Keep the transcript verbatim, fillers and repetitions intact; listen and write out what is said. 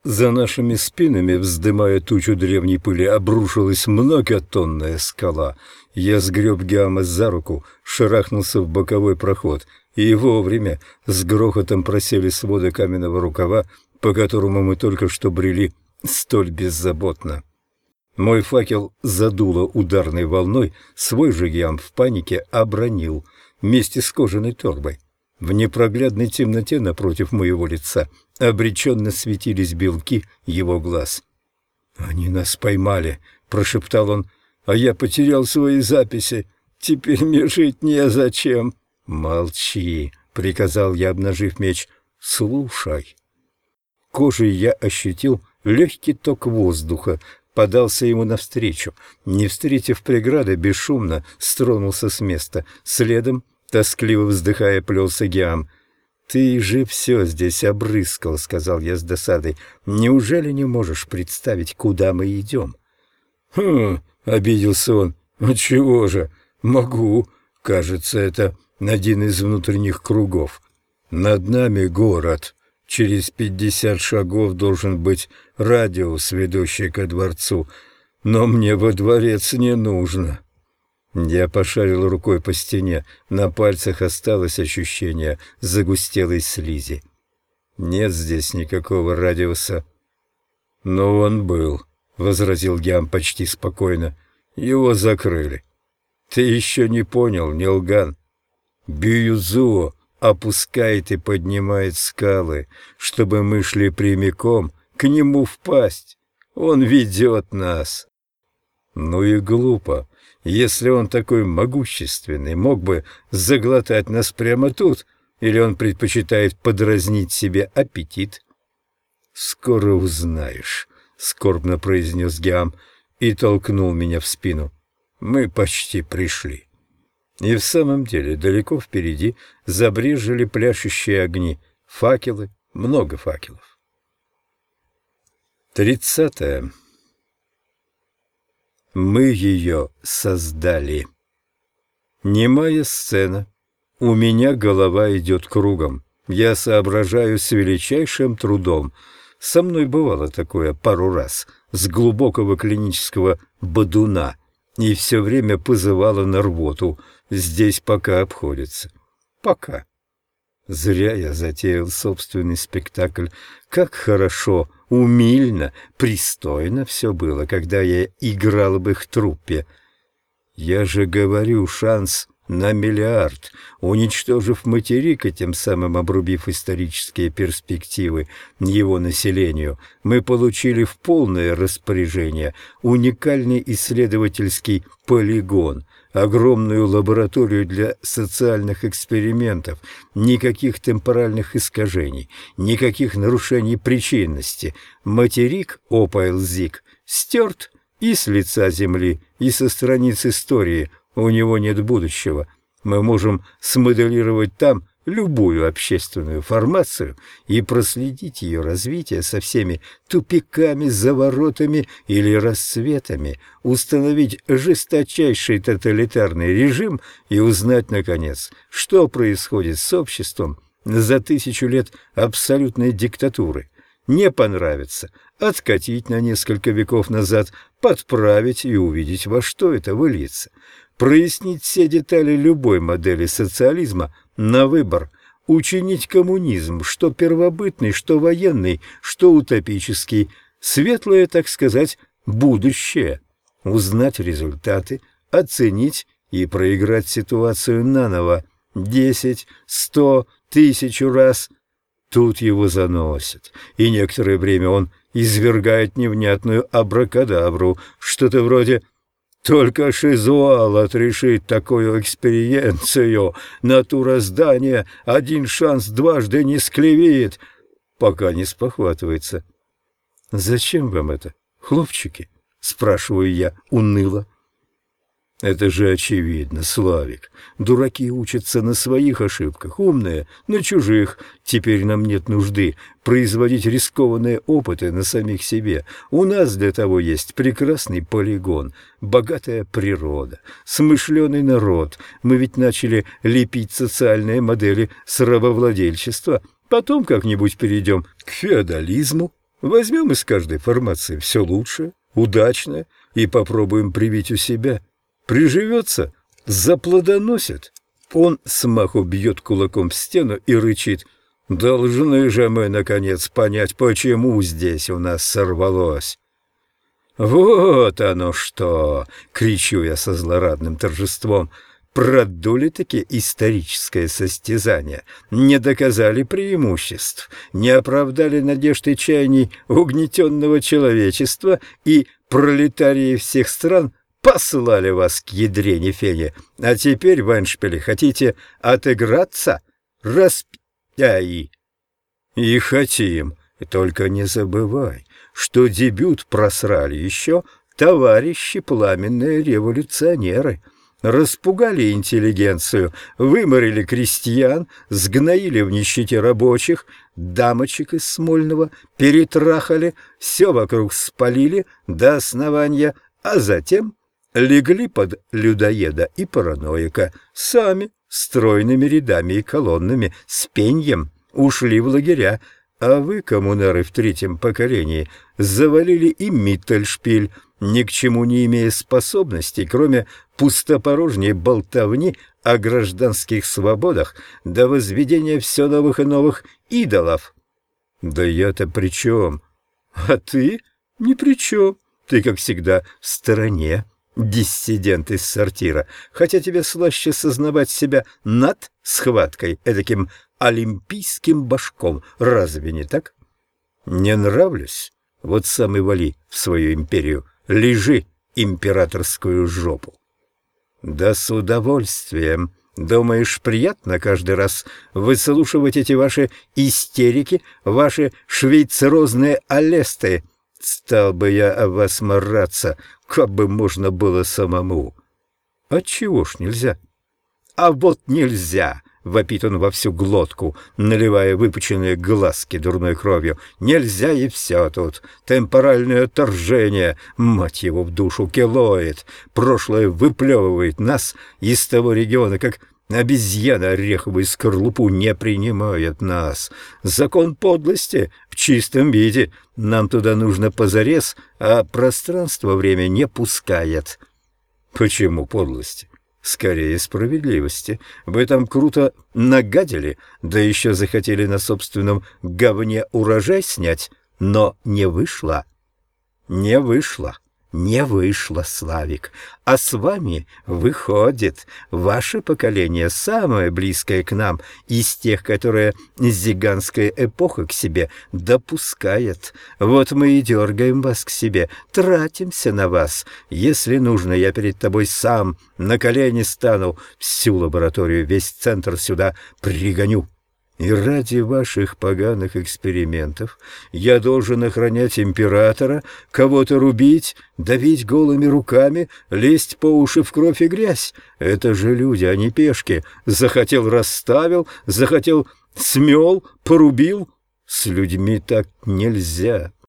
За нашими спинами, вздымая тучу древней пыли, обрушилась многотонная скала. Я сгреб Гиама за руку, шарахнулся в боковой проход, и вовремя с грохотом просели своды каменного рукава, по которому мы только что брели столь беззаботно. Мой факел задуло ударной волной, свой же Гиам в панике обронил вместе с кожаной торбой. В непроглядной темноте напротив моего лица обреченно светились белки его глаз. «Они нас поймали», — прошептал он, — «а я потерял свои записи. Теперь мне жить незачем». «Молчи», — приказал я, обнажив меч. «Слушай». Кожей я ощутил легкий ток воздуха, подался ему навстречу. Не встретив преграды, бесшумно стронулся с места. Следом, тоскливо вздыхая, плелся Гиам. «Ты же все здесь обрыскал», — сказал я с досадой. «Неужели не можешь представить, куда мы идем?» «Хм», — обиделся он, — «чего же? Могу. Кажется, это один из внутренних кругов. Над нами город. Через пятьдесят шагов должен быть радиус, ведущий ко дворцу. Но мне во дворец не нужно». Я пошарил рукой по стене. На пальцах осталось ощущение загустелой слизи. Нет здесь никакого радиуса. «Но он был», — возразил Гиам почти спокойно. «Его закрыли». «Ты еще не понял, Нилган. Бьюзуо опускает и поднимает скалы, чтобы мы шли прямиком к нему впасть. Он ведет нас». «Ну и глупо. Если он такой могущественный, мог бы заглотать нас прямо тут, или он предпочитает подразнить себе аппетит?» «Скоро узнаешь», — скорбно произнес Гиам и толкнул меня в спину. «Мы почти пришли». И в самом деле далеко впереди забрезжили пляшущие огни, факелы, много факелов. Тридцатое. Мы ее создали. Немая сцена. У меня голова идет кругом. Я соображаю с величайшим трудом. Со мной бывало такое пару раз, с глубокого клинического бодуна, и все время позывало на рвоту. Здесь пока обходится. Пока. Зря я затеял собственный спектакль. Как хорошо, умильно, пристойно все было, когда я играл в их труппе. Я же говорю, шанс на миллиард, уничтожив материк и тем самым обрубив исторические перспективы его населению, мы получили в полное распоряжение уникальный исследовательский полигон, огромную лабораторию для социальных экспериментов, никаких темпоральных искажений, никаких нарушений причинности. Материк Опайлзик стерт и с лица земли, и со страниц истории. У него нет будущего. Мы можем смоделировать там любую общественную формацию и проследить ее развитие со всеми тупиками, заворотами или расцветами, установить жесточайший тоталитарный режим и узнать, наконец, что происходит с обществом за тысячу лет абсолютной диктатуры. Не понравится — откатить на несколько веков назад, подправить и увидеть, во что это выльется. Прояснить все детали любой модели социализма на выбор, учинить коммунизм, что первобытный, что военный, что утопический, светлое, так сказать, будущее, узнать результаты, оценить и проиграть ситуацию наново, десять, сто, тысячу раз. Тут его заносит, и некоторое время он извергает невнятную абракадабру, что-то вроде «Только Шизуал отрешит такую экспериенцию, натура здания один шанс дважды не склевит», пока не спохватывается. «Зачем вам это, хлопчики?» — спрашиваю я уныло. «Это же очевидно, Славик. Дураки учатся на своих ошибках, умные — на чужих. Теперь нам нет нужды производить рискованные опыты на самих себе. У нас для того есть прекрасный полигон, богатая природа, смышленый народ. Мы ведь начали лепить социальные модели с рабовладельчества. Потом как-нибудь перейдем к феодализму. Возьмем из каждой формации все лучшее, удачное и попробуем привить у себя. Приживется, заплодоносит. Он смаху бьет кулаком в стену и рычит: «Должны же мы, наконец, понять, почему здесь у нас сорвалось». «Вот оно что!» — кричу я со злорадным торжеством. «Продули-таки историческое состязание, не доказали преимуществ, не оправдали надежд и чаяний угнетенного человечества, и пролетарии всех стран послали вас к ядрене фене. А теперь, вайншпиле, хотите отыграться? Распяй!» «И хотим, только не забывай, что дебют просрали еще товарищи пламенные революционеры. Распугали интеллигенцию, выморили крестьян, сгноили в нищете рабочих, дамочек из Смольного перетрахали, все вокруг спалили до основания, а затем легли под людоеда и параноика, сами стройными рядами и колоннами с пеньем ушли в лагеря, а вы, коммунары в третьем поколении, завалили и Миттельшпиль, ни к чему не имея способностей, кроме пустопорожней болтовни о гражданских свободах до возведения все новых и новых идолов. Да я-то при чем? А ты ни при чем. Ты, как всегда, в стороне, диссидент из сортира, хотя тебе слаще сознавать себя над схваткой эдаким олимпийским башком. Разве не так? Не нравлюсь? Вот сам и вали в свою империю. Лежи, императорскую жопу. Да с удовольствием. Думаешь, приятно каждый раз выслушивать эти ваши истерики, ваши швейцарозные алесты? Стал бы я о вас мараться, как бы можно было самому. Отчего ж нельзя? А вот нельзя! — вопит он во всю глотку, наливая выпученные глазки дурной кровью. «Нельзя и все тут. Темпоральное отторжение, мать его в душу, келоид. Прошлое выплевывает нас из того региона, как обезьяна ореховую скорлупу не принимает нас. Закон подлости в чистом виде. Нам туда нужно позарез, а пространство-время не пускает». Почему подлости? Скорее, справедливости. Вы там круто нагадили, да еще захотели на собственном говне урожай снять, но не вышло. Не вышло. Не вышло, Славик. А с вами выходит. Ваше поколение самое близкое к нам из тех, которые зиганская эпоха к себе допускает. Вот мы и дергаем вас к себе, тратимся на вас. Если нужно, я перед тобой сам на колени стану, всю лабораторию, весь центр сюда пригоню. И ради ваших поганых экспериментов я должен охранять императора, кого-то рубить, давить голыми руками, лезть по уши в кровь и грязь. Это же люди, а не пешки. Захотел — расставил, захотел — смел, порубил. С людьми так нельзя.